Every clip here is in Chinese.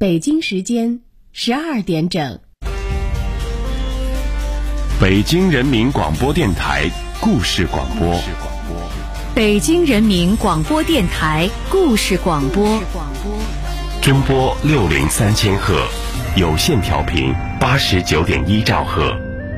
北京时间12点整。 北京人民广播电台故事广播。 北京人民广播电台故事广播。 中波603000赫，有线调频89.1兆赫。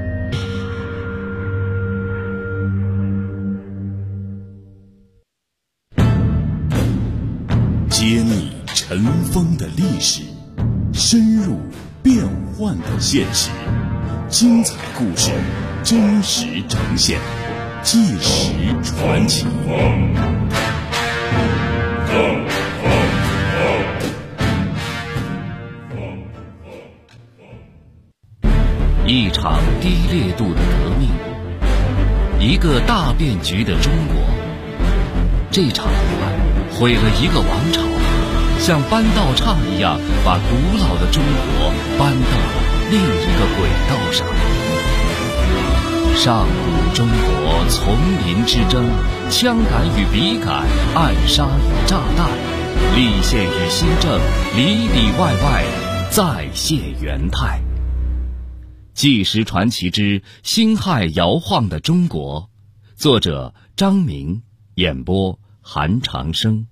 揭秘尘封的历史，深入变幻的现实，精彩故事真实呈现，纪实传奇。 一场低烈度的革命，一个大变局的中国。这场不败毁了一个王朝，像搬道岔一样把古老的中国搬到了另一个轨道上。上古中国丛林之争，枪杆与笔杆，暗杀与炸弹，立宪与新政，里里外外再现元态。纪实传奇之辛亥摇晃的中国，作者张明，演播韩长生。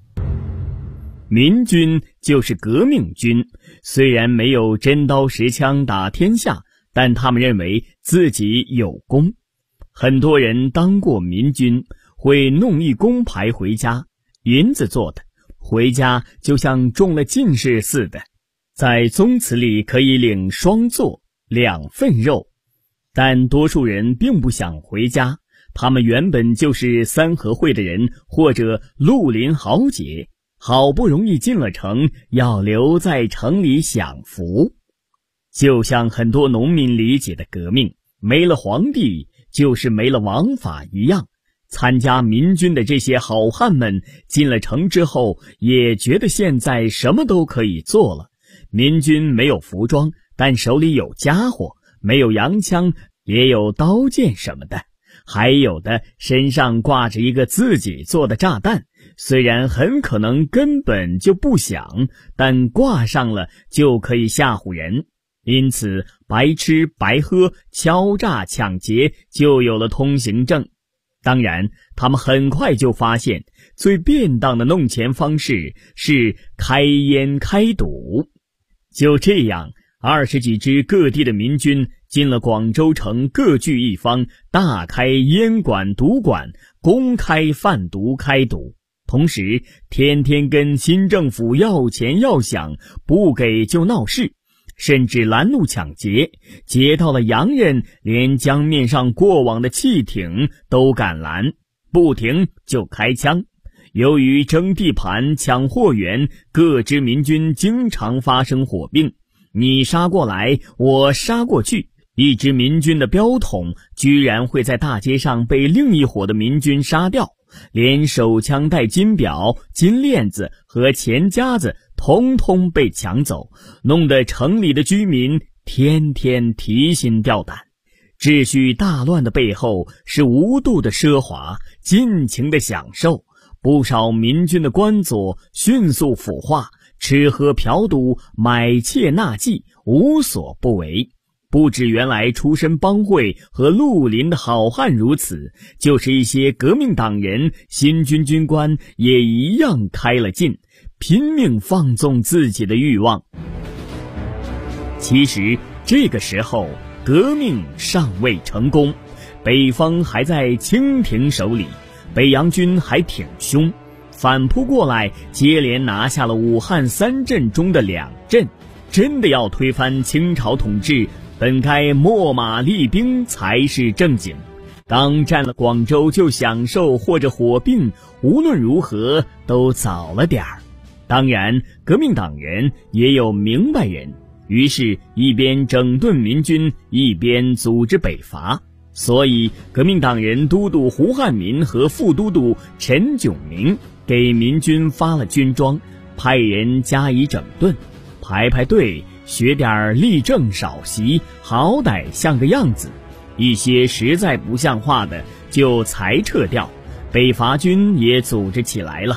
民军就是革命军，虽然没有真刀实枪打天下，但他们认为自己有功。很多人当过民军，会弄一工牌回家，银子做的，回家就像中了进士似的，在宗祠里可以领双座2份肉。但多数人并不想回家，他们原本就是三合会的人或者绿林豪杰，好不容易进了城，要留在城里享福。就像很多农民理解的革命，没了皇帝就是没了王法一样。参加民军的这些好汉们进了城之后，也觉得现在什么都可以做了。民军没有服装，但手里有家伙，没有洋枪，也有刀剑什么的，还有的身上挂着一个自己做的炸弹，虽然很可能根本就不响，但挂上了就可以吓唬人。因此白吃白喝敲诈抢劫就有了通行证。当然他们很快就发现，最便当的弄钱方式是开烟开赌。就这样20几支各地的民军进了广州城，各据一方，大开烟馆赌馆，公开贩毒开赌，同时天天跟新政府要钱要饷，不给就闹事，甚至拦路抢劫，劫到了洋人连江面上过往的汽艇都敢拦，不停就开枪。由于争地盘抢货源，各支民军经常发生火并，你杀过来我杀过去，一支民军的标统居然会在大街上被另一伙的民军杀掉，连手枪带金表、金链子和钱夹子通通被抢走，弄得城里的居民天天提心吊胆。秩序大乱的背后是无度的奢华，尽情的享受。不少民军的官佐迅速腐化，吃喝嫖赌，买妾纳妓，无所不为。不止原来出身帮会和绿林的好汉如此，就是一些革命党人、新军军官也一样开了劲，拼命放纵自己的欲望。其实这个时候革命尚未成功，北方还在清廷手里，北洋军还挺凶，反扑过来，接连拿下了武汉3镇中的2镇。真的要推翻清朝统治，本该秣马厉兵才是正经。刚占了广州就享受或者火并，无论如何都早了点儿。当然革命党人也有明白人，于是一边整顿民军，一边组织北伐。所以革命党人都督胡汉民和副都督陈炯明给民军发了军装，派人加以整顿，排队，学点立正少习，好歹像个样子。一些实在不像话的就裁撤掉，北伐军也组织起来了。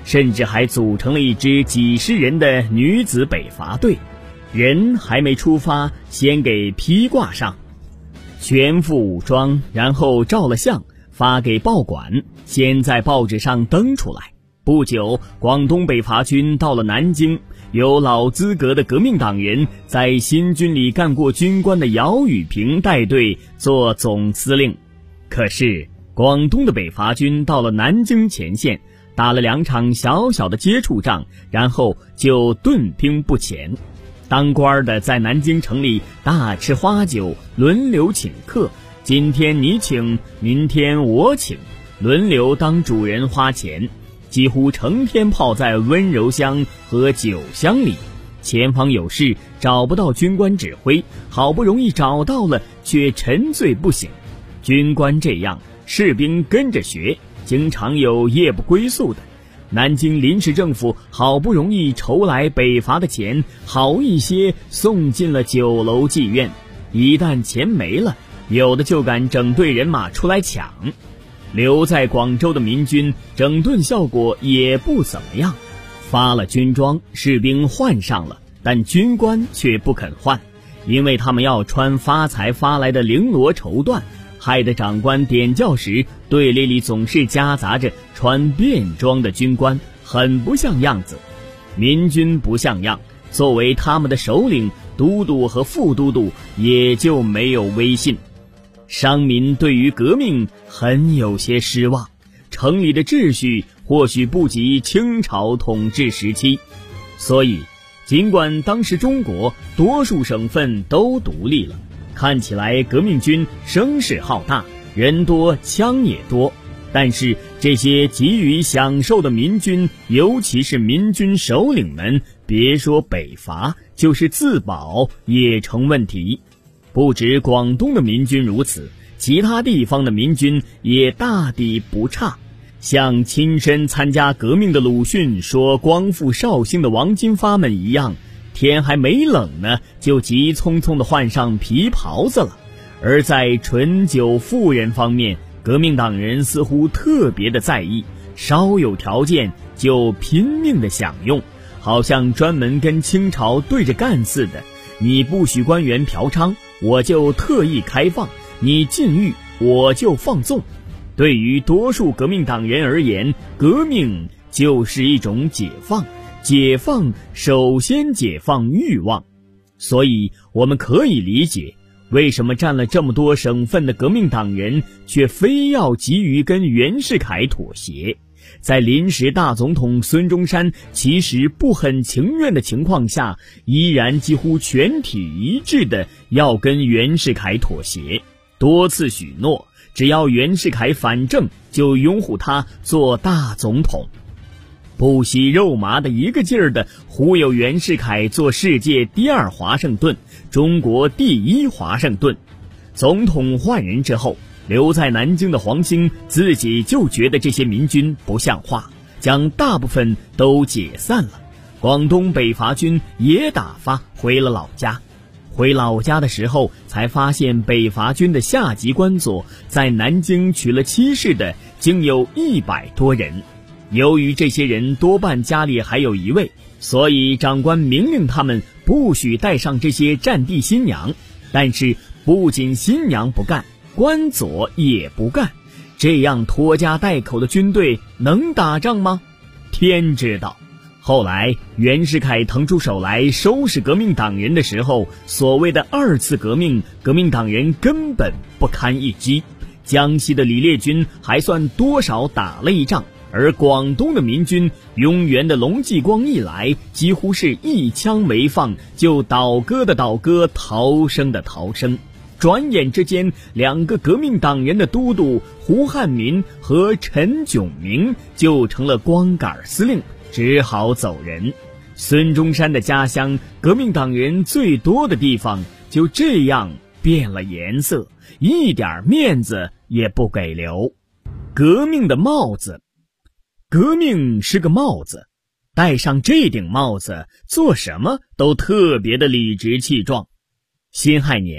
甚至还组成了一支几十人的女子北伐队，人还没出发，先给披挂上，全副武装，然后照了相，发给报馆，先在报纸上登出来。不久，广东北伐军到了南京，有老资格的革命党人在新军里干过军官的姚雨平带队做总司令。可是广东的北伐军到了南京前线，打了2场小小的接触仗，然后就顿兵不前。当官的在南京城里大吃花酒，轮流请客，今天你请，明天我请，轮流当主人花钱，几乎成天泡在温柔乡和酒香里。前方有事找不到军官指挥，好不容易找到了，却沉醉不醒。军官这样，士兵跟着学，经常有夜不归宿的。南京临时政府好不容易筹来北伐的钱，好一些送进了酒楼妓院，一旦钱没了，有的就敢整队人马出来抢。留在广州的民军整顿效果也不怎么样，发了军装，士兵换上了，但军官却不肯换，因为他们要穿发财发来的绫罗绸缎，害得长官点教时队列里总是夹杂着穿便装的军官，很不像样子。民军不像样，作为他们的首领，都督和副都督也就没有威信。商民对于革命很有些失望，城里的秩序或许不及清朝统治时期，所以尽管当时中国多数省份都独立了，看起来革命军声势浩大，人多枪也多，但是这些急于享受的民军，尤其是民军首领们，别说北伐，就是自保也成问题。不止广东的民军如此，其他地方的民军也大抵不差。像亲身参加革命的鲁迅说光复绍兴的王金发们一样，天还没冷呢，就急匆匆地换上皮袍子了。而在醇酒妇人方面，革命党人似乎特别的在意，稍有条件就拼命的享用，好像专门跟清朝对着干似的。你不许官员嫖娼，我就特意开放；你禁欲，我就放纵。对于多数革命党人而言，革命就是一种解放，解放首先解放欲望。所以我们可以理解，为什么占了这么多省份的革命党人却非要急于跟袁世凯妥协。在临时大总统孙中山其实不很情愿的情况下，依然几乎全体一致的要跟袁世凯妥协，多次许诺只要袁世凯反正就拥护他做大总统，不惜肉麻的一个劲儿的忽悠袁世凯做世界第2华盛顿，中国第1华盛顿。总统换人之后，留在南京的黄兴自己就觉得这些民军不像话，将大部分都解散了。广东北伐军也打发回了老家。回老家的时候，才发现北伐军的下级官佐在南京娶了妻室的竟有100多人。由于这些人多半家里还有一位，所以长官明令他们不许带上这些战地新娘。但是不仅新娘不干，官佐也不干，这样拖家带口的军队能打仗吗？天知道。后来袁世凯腾出手来收拾革命党人的时候，所谓的2次革命，革命党人根本不堪一击。江西的李烈军还算多少打了一仗，而广东的民军拥袁的龙继光一来，几乎是一枪没放就倒戈的倒戈，逃生的逃生。转眼之间，2个革命党人的都督胡汉民和陈炯明就成了光杆司令，只好走人。孙中山的家乡，革命党人最多的地方，就这样变了颜色，一点面子也不给留。革命的帽子，革命是个帽子，戴上这顶帽子，做什么都特别的理直气壮。辛亥年，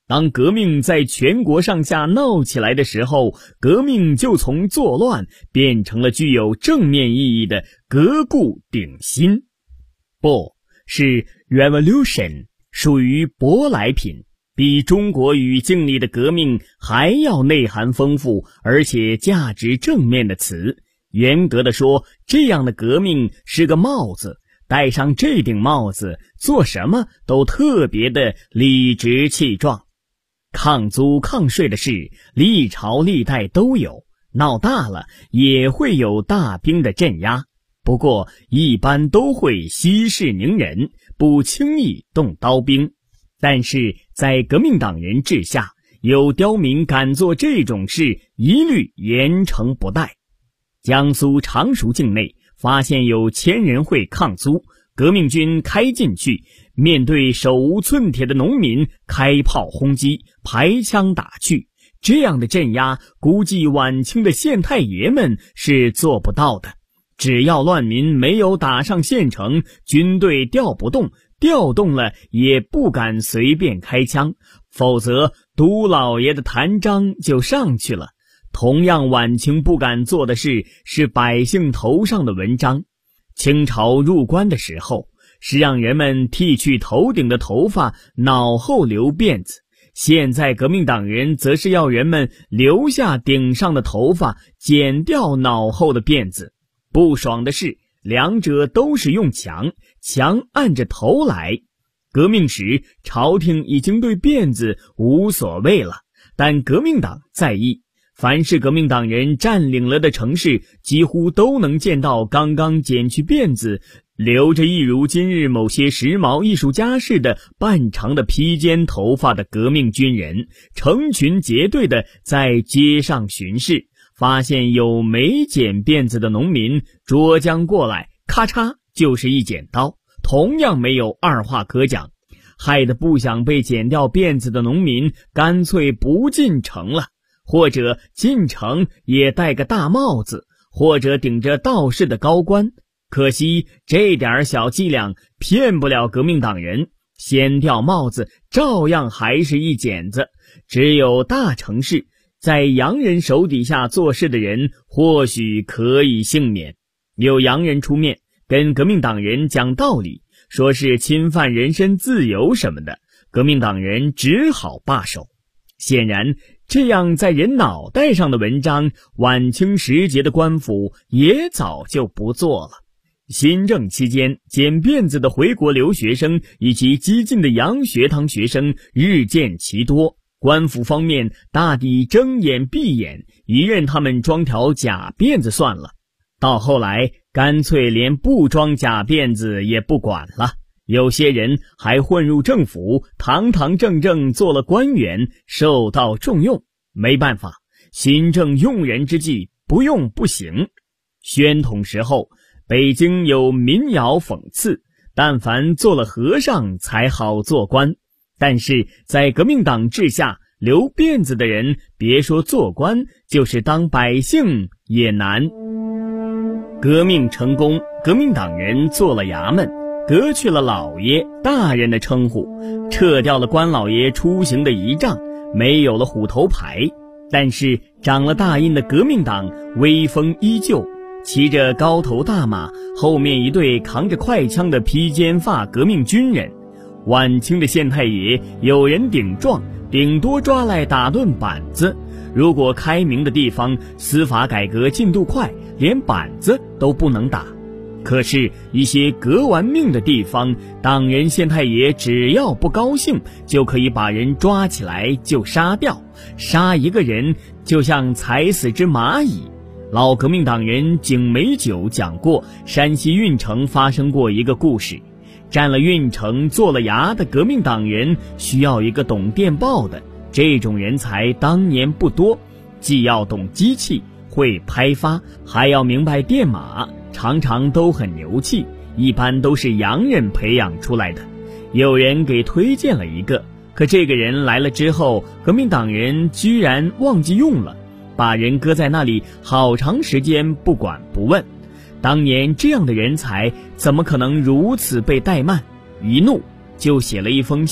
当革命在全国上下闹起来的时候，革命就从作乱变成了具有正面意义的革故鼎新。不，是 revolution， 属于舶来品，比中国语境里的革命还要内涵丰富而且价值正面的词。严格的说，这样的革命是个帽子，戴上这顶帽子，做什么都特别的理直气壮。抗租抗税的事，历朝历代都有，闹大了也会有大兵的镇压，不过一般都会息事宁人，不轻易动刀兵。但是在革命党人治下，有刁民敢做这种事，一律严惩不贷。江苏常熟境内发现有千人会抗租，革命军开进去，面对手无寸铁的农民开炮轰击，排枪打去。这样的镇压，估计晚清的县太爷们是做不到的。只要乱民没有打上县城，军队调不动，调动了也不敢随便开枪，否则都老爷的弹章就上去了。同样晚清不敢做的事是百姓头上的文章。清朝入关的时候，是让人们剃去头顶的头发，脑后留辫子。现在革命党人则是要人们留下顶上的头发，剪掉脑后的辫子。不爽的是，两者都是用墙按着头来。革命时，朝廷已经对辫子无所谓了，但革命党在意。凡是革命党人占领了的城市，几乎都能见到刚刚剪去辫子，留着一如今日某些时髦艺术家似的半长的披肩头发的革命军人，成群结队的在街上巡视，发现有没剪辫子的农民捉将过来，咔嚓就是一剪刀，同样没有二话可讲，害得不想被剪掉辫子的农民干脆不进城了，或者进城也戴个大帽子，或者顶着道士的高官。可惜这点小伎俩骗不了革命党人，掀掉帽子照样还是一剪子。只有大城市，在洋人手底下做事的人或许可以幸免。有洋人出面跟革命党人讲道理，说是侵犯人身自由什么的，革命党人只好罢手。显然，这样在人脑袋上的文章，晚清时节的官府也早就不做了。新政期间，剪辫子的回国留学生以及激进的洋学堂学生日渐其多，官府方面大抵睁眼闭眼，一任他们装条假辫子算了。到后来，干脆连不装假辫子也不管了。有些人还混入政府，堂堂正正做了官员，受到重用。没办法，新政用人之际，不用不行。宣统时候，北京有民谣讽刺，但凡做了和尚才好做官。但是在革命党治下，留辫子的人别说做官，就是当百姓也难。革命成功，革命党人做了衙门，革去了老爷大人的称呼，撤掉了官老爷出行的仪仗，没有了虎头牌。但是长了大印的革命党威风依旧，骑着高头大马，后面一队扛着快枪的披肩发革命军人。晚清的县太爷有人顶撞，顶多抓来打顿板子。如果开明的地方司法改革进度快，连板子都不能打。可是一些革完命的地方，党人县太爷只要不高兴，就可以把人抓起来就杀掉，杀一个人就像踩死只蚂蚁。老革命党人景美九讲过，山西运城发生过一个故事，占了运城做了衙的革命党人需要一个懂电报的，这种人才当年不多，既要懂机器会拍发，还要明白电码，常常都很牛气，一般都是洋人培养出来的。有人给推荐了一个，可这个人来了之后，革命党人居然忘记用了，把人搁在那里好长时间不管不问。当年这样的人才怎么可能如此被怠慢？一怒就写了一封信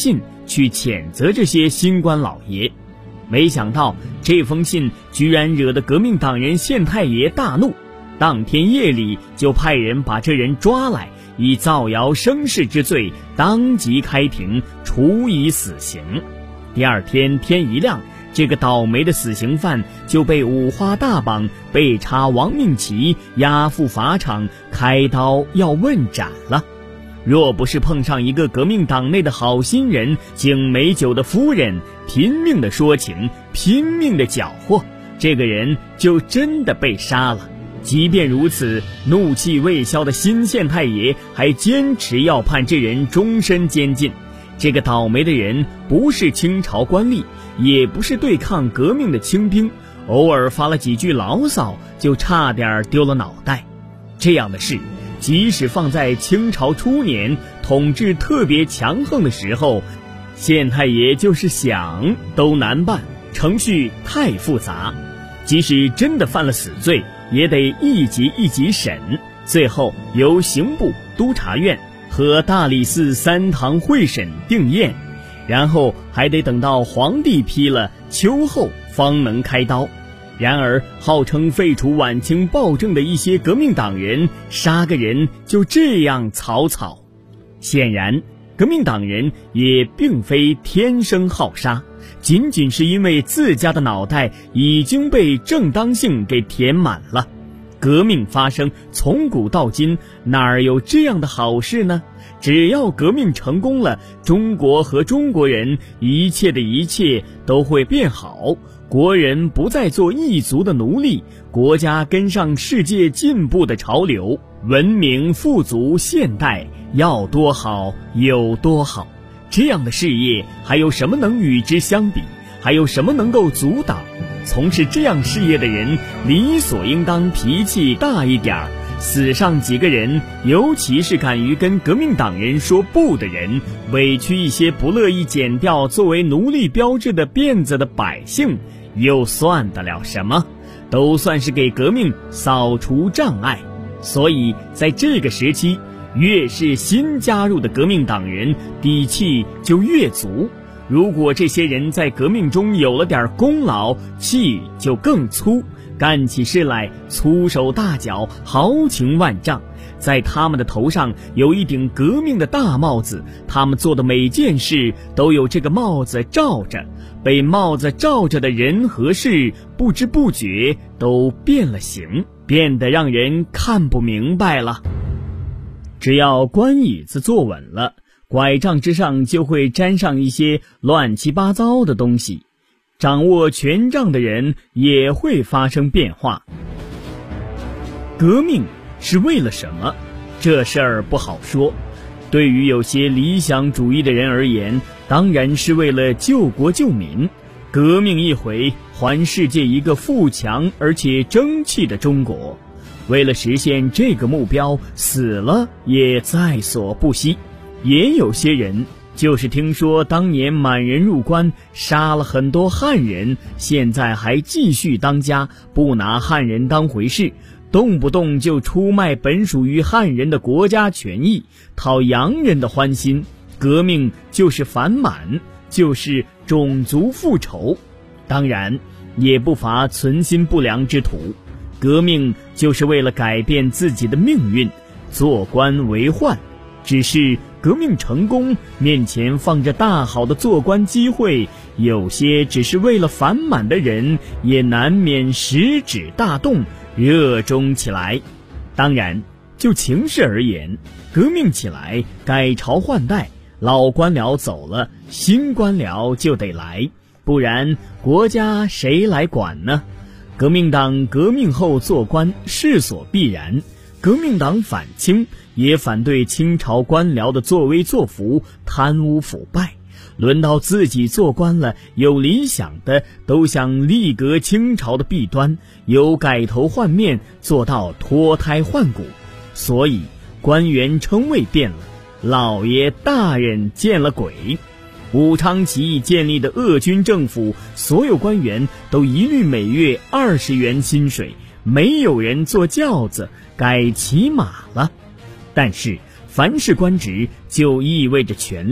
去谴责这些新官老爷。没想到这封信居然惹得革命党人县太爷大怒，当天夜里就派人把这人抓来，以造谣生事之罪当即开庭，处以死刑。第二天天一亮，这个倒霉的死刑犯就被五花大绑，被插亡命旗，押赴法场，开刀要问斩了。若不是碰上一个革命党内的好心人景美九的夫人拼命的说情，拼命的搅和，这个人就真的被杀了。即便如此，怒气未消的新县太爷还坚持要判这人终身监禁。这个倒霉的人不是清朝官吏，也不是对抗革命的清兵，偶尔发了几句牢骚就差点丢了脑袋。这样的事即使放在清朝初年统治特别强横的时候，县太爷就是想都难办，程序太复杂。即使真的犯了死罪，也得一级一级审，最后由刑部、督察院和大理寺3堂会审定验，然后还得等到皇帝批了秋后方能开刀。然而号称废除晚清暴政的一些革命党人，杀个人就这样草草。显然革命党人也并非天生好杀，仅仅是因为自家的脑袋已经被正当性给填满了。革命发生从古到今，哪儿有这样的好事呢？只要革命成功了，中国和中国人一切的一切都会变好，国人不再做异族的奴隶，国家跟上世界进步的潮流，文明富足现代，要多好有多好。这样的事业还有什么能与之相比？还有什么能够阻挡？从事这样事业的人理所应当脾气大一点，死上几个人，尤其是敢于跟革命党人说不的人，委屈一些不乐意剪掉作为奴隶标志的辫子的百姓，又算得了什么？都算是给革命扫除障碍。所以在这个时期，越是新加入的革命党人，底气就越足。如果这些人在革命中有了点功劳，气就更粗，干起事来粗手大脚，豪情万丈。在他们的头上有一顶革命的大帽子，他们做的每件事都有这个帽子罩着，被帽子罩着的人和事不知不觉都变了形，变得让人看不明白了。只要官椅子坐稳了，拐杖之上就会沾上一些乱七八糟的东西，掌握权杖的人也会发生变化。革命是为了什么？这事儿不好说。对于有些理想主义的人而言，当然是为了救国救民。革命一回，还世界一个富强而且争气的中国。为了实现这个目标，死了也在所不惜。也有些人就是听说当年满人入关，杀了很多汉人，现在还继续当家，不拿汉人当回事，动不动就出卖本属于汉人的国家权益，讨洋人的欢心。革命就是反满，就是种族复仇。当然也不乏存心不良之徒，革命就是为了改变自己的命运，做官为宦。只是革命成功，面前放着大好的做官机会，有些只是为了反满的人，也难免食指大动，热衷起来。当然就情势而言，革命起来，改朝换代，老官僚走了，新官僚就得来，不然国家谁来管呢？革命党革命后做官势所必然，革命党反清，也反对清朝官僚的作威作福、贪污腐败。轮到自己做官了，有理想的都想力革清朝的弊端，有改头换面，做到脱胎换骨。所以官员称谓变了，老爷大人见了鬼。武昌起义建立的鄂军政府，所有官员都一律每月20元薪水，没有人坐轿子，改骑马了。但是凡是官职就意味着权力，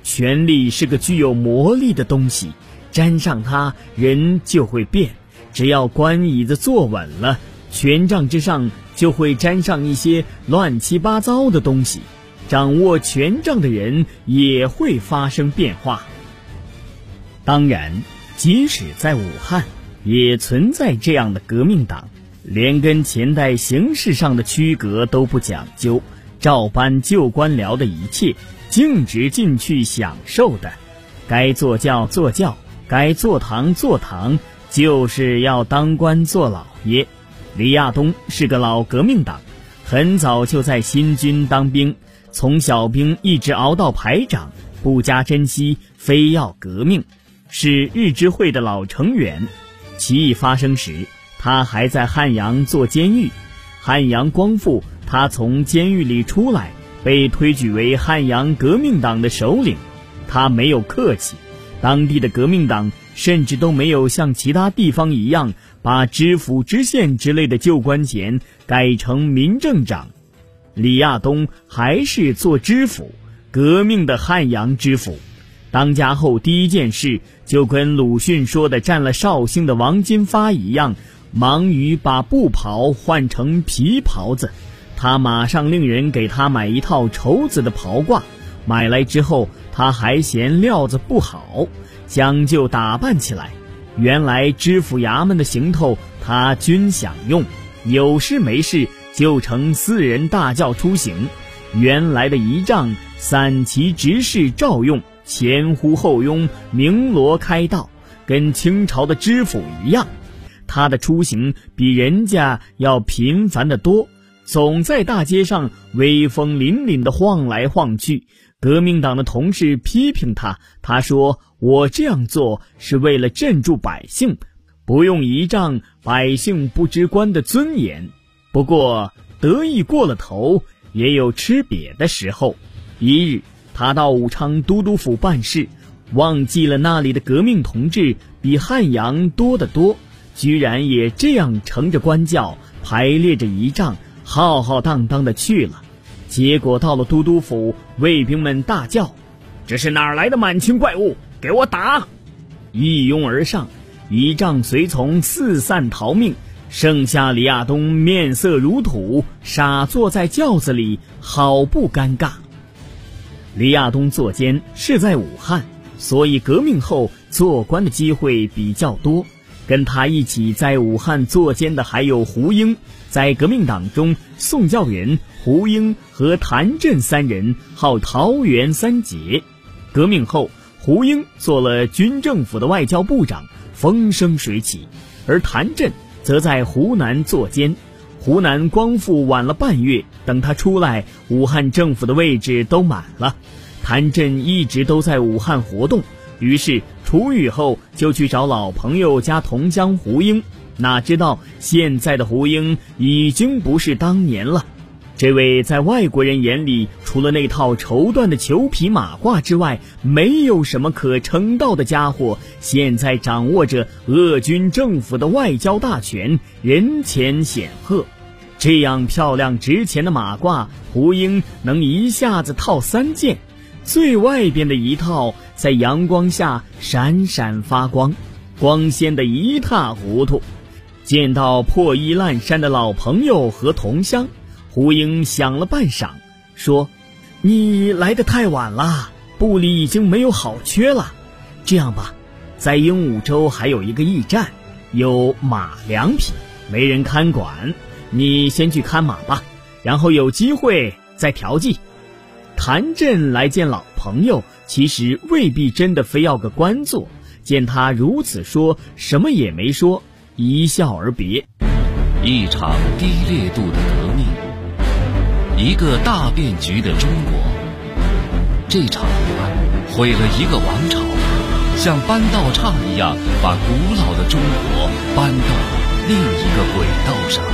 权力是个具有魔力的东西，沾上它，人就会变。只要官椅子坐稳了，权杖之上就会沾上一些乱七八糟的东西，掌握权杖的人也会发生变化。当然，即使在武汉，也存在这样的革命党，连跟前代形式上的区隔都不讲究，照搬旧官僚的一切，径直进去享受的。该坐轿坐轿，该坐堂坐堂，就是要当官做老爷。李亚东是个老革命党，很早就在新军当兵，从小兵一直熬到排长，不加珍惜，非要革命，是日支会的老成员。起义发生时，他还在汉阳做监狱。汉阳光复，他从监狱里出来，被推举为汉阳革命党的首领。他没有客气，当地的革命党甚至都没有像其他地方一样把知府知县之类的旧官衔改成民政长。李亚东还是做知府，革命的汉阳知府。当家后第一件事就跟鲁迅说的占了绍兴的王金发一样，忙于把布袍换成皮袍子。他马上令人给他买一套绸子的袍褂，买来之后他还嫌料子不好，将就打扮起来。原来知府衙门的行头他均享用，有事没事就乘4人大轿出行。原来的仪仗散骑执事照用，前呼后拥，鸣锣开道，跟清朝的知府一样。他的出行比人家要频繁得多，总在大街上威风凛凛地晃来晃去。革命党的同事批评他，他说：“我这样做是为了镇住百姓，不用仪仗，百姓不知官的尊严。”不过得意过了头，也有吃瘪的时候。一日，他到武昌都督府办事，忘记了那里的革命同志比汉阳多得多，居然也这样乘着官轿，排列着仪仗，浩浩荡荡地去了。结果到了都督府，卫兵们大叫：“这是哪儿来的满清怪物，给我打！”一拥而上，仪仗随从四散逃命，剩下李亚东面色如土，傻坐在轿子里，好不尴尬。李亚东坐监是在武汉，所以革命后做官的机会比较多。跟他一起在武汉坐监的还有胡英，在革命党中，宋教仁、胡英和谭震3人号桃园三杰。革命后，胡英做了军政府的外交部长，风生水起，而谭震则在湖南坐监。湖南光复晚了半月，等他出来，武汉政府的位置都满了。谭震一直都在武汉活动，于是出狱后就去找老朋友加同乡胡英，哪知道现在的胡英已经不是当年了。这位在外国人眼里除了那套绸缎的裘皮马褂之外没有什么可称道的家伙，现在掌握着鄂军政府的外交大权，人前显赫。这样漂亮值钱的马褂，胡英能一下子套3件，最外边的一套在阳光下闪闪发光，光鲜得一塌糊涂。见到破衣烂衫的老朋友和同乡，胡英想了半晌，说：“你来得太晚了，部里已经没有好缺了。这样吧，在鹦鹉洲还有一个驿站，有马2匹，没人看管，你先去看马吧，然后有机会再调剂。”谭震来见老朋友，其实未必真的非要个官做，见他如此说，什么也没说，一笑而别。 一场低烈度的革命，一个大变局的中国。这场武汉毁了一个王朝，像搬道岔一样把古老的中国搬到了另一个轨道上。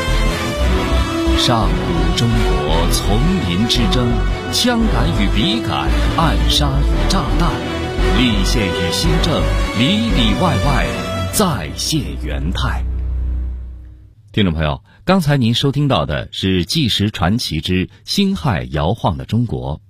上古中国丛林之争，枪杆与笔杆，暗杀与炸弹，立宪与新政，里里外外再现元态。听众朋友，刚才您收听到的是《纪实传奇之辛亥摇晃的中国》，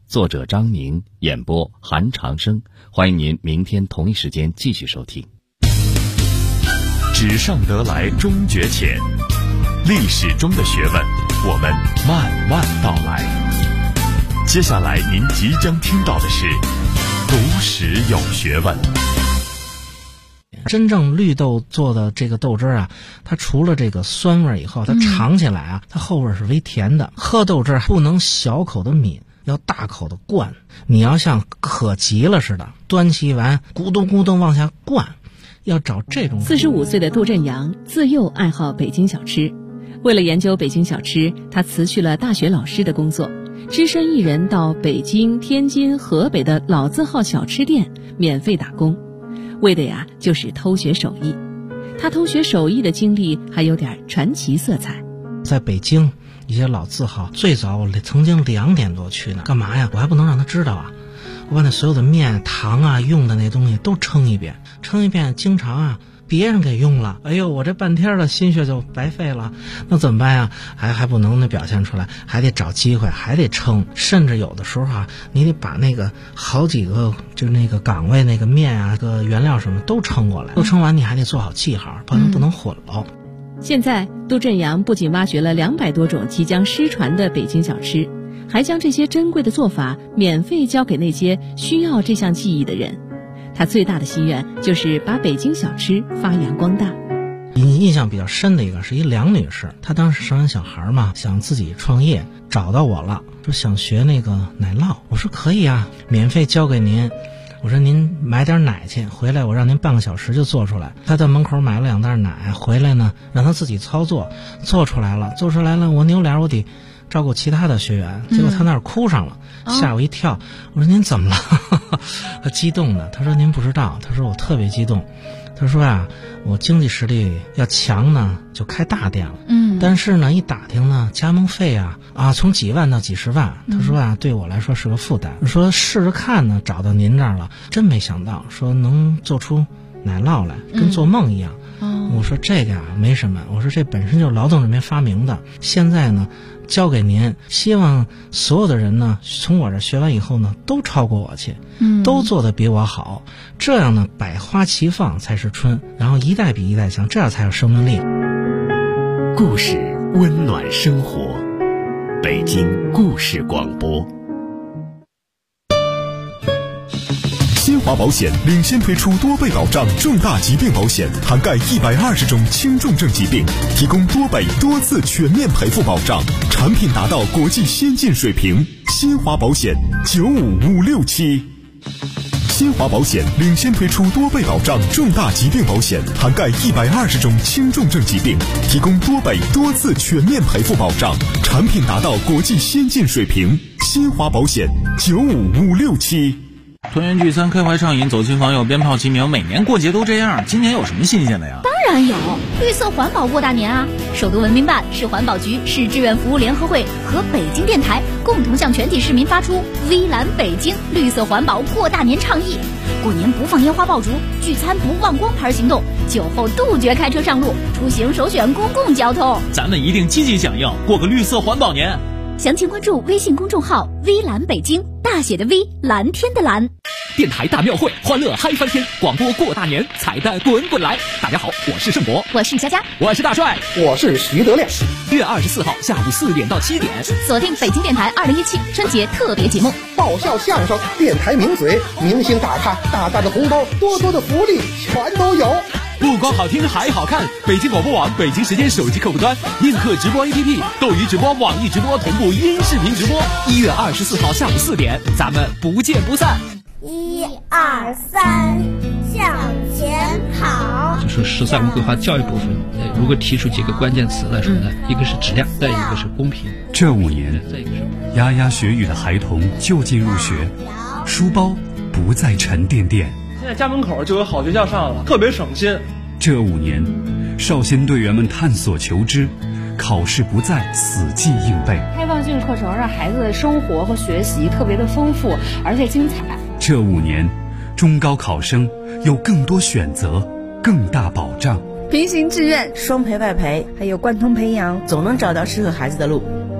作者张宁，演播韩长生。欢迎您明天同一时间继续收听。 纸上得来终觉浅，历史中的学问，我们慢慢道来。接下来您即将听到的是读史有学问。 真正绿豆做的这个豆汁啊，它除了这个酸味以后，它尝起来啊，它后味是微甜的。喝豆汁不能小口的抿，要大口的灌。你要像渴急了似的，端起碗咕咚咕咚往下灌，要找这种。 45岁的杜振阳自幼爱好北京小吃，为了研究北京小吃，他辞去了大学老师的工作，只身一人到北京、天津、河北的老字号小吃店免费打工。为的呀，就是偷学手艺。他偷学手艺的经历还有点传奇色彩。 在北京一些老字号，最早我曾经2点多去呢，干嘛呀？我还不能让他知道啊！我把那所有的面、糖啊、用的那东西都称一遍，经常啊别人给用了，哎呦，我这半天的心血就白费了。那怎么办呀？还不能那表现出来，还得找机会，还得称。甚至有的时候啊，你得把那个好几个就那个岗位那个面啊、个原料什么都称过来，都称完你还得做好记号，不能混了。 现在杜振阳不仅挖掘了200多种即将失传的北京小吃，还将这些珍贵的做法免费教给那些需要这项技艺的人。他最大的心愿就是把北京小吃发扬光大。 印象比较深的一个是一梁女士，她当时生完小孩嘛，想自己创业，找到我了，说想学那个奶酪。我说可以啊，免费教给您。我说您买点奶去，回来我让您半个小时就做出来。他在门口买了2袋奶，回来呢让他自己操作，做出来了，我扭脸我得照顾其他的学员，结果他那儿哭上了，吓我一跳。我说您怎么了？他激动的，他说您不知道，他说我特别激动。他说啊，我经济实力要强呢，就开大店了。但是呢，一打听呢，加盟费啊从几万到几十万。他说啊，对我来说是个负担。说试着看呢，找到您这儿了，真没想到，说能做出奶酪来，跟做梦一样。我说这个啊没什么，我说这本身就是劳动人民发明的，现在呢交给您，希望所有的人呢从我这学完以后呢都超过我去，都做得比我好，这样呢百花齐放才是春，然后一代比一代强，这样才有生命力。 故事温暖生活，北京故事广播。 新华保险领先推出多倍保障重大疾病保险，涵盖120种轻重症疾病，提供多倍多次全面赔付保障，产品达到国际先进水平。新华保险95567。新华保险领先推出多倍保障重大疾病保险，涵盖120种轻重症疾病，提供多倍多次全面赔付保障，产品达到国际先进水平。新华保险95567。 团圆聚餐，开怀畅饮，走亲访友，鞭炮齐鸣，每年过节都这样，今年有什么新鲜的呀？ 当然有，绿色环保过大年啊！首都文明办、市环保局、市志愿服务联合会和北京电台共同向全体市民发出微蓝北京绿色环保过大年倡议。过年不放烟花爆竹，聚餐不忘光牌行动，酒后杜绝开车上路，出行首选公共交通。 咱们一定积极响应，过个绿色环保年。 详情关注微信公众号微蓝北京，大写的 V， 蓝天的蓝。 电台大庙会，欢乐嗨翻天，广播过大年，彩蛋滚滚来。大家好，我是盛博， 我是佳佳， 我是大帅， 我是徐德亮。 6月24号下午4点到7点， 锁定北京电台2017春节特别节目， 爆笑相声，电台名嘴，明星大咖，大大的红包，多多的福利，全都有。 不光好听还好看，北京广播网北京时间手机客户端、映客直播 APP、斗鱼直播、网易直播同步音视频直播。1月24号下午4点，咱们不见不散。 1、2、3，向前跑。 就说13文规划教育部分，如果提出几个关键词来说呢，一个是质量，再一个是公平。 这5年，牙牙学语的孩童就近入学，书包不再沉甸甸。 现在家门口就有好学校上了，特别省心。 这5年，少先队员们探索求知，考试不再死记硬背。 开放性课程让孩子的生活和学习特别的丰富，而且精彩。 这5年，中高考生有更多选择，更大保障。 平行志愿、双培外培，还有贯通培养，总能找到适合孩子的路。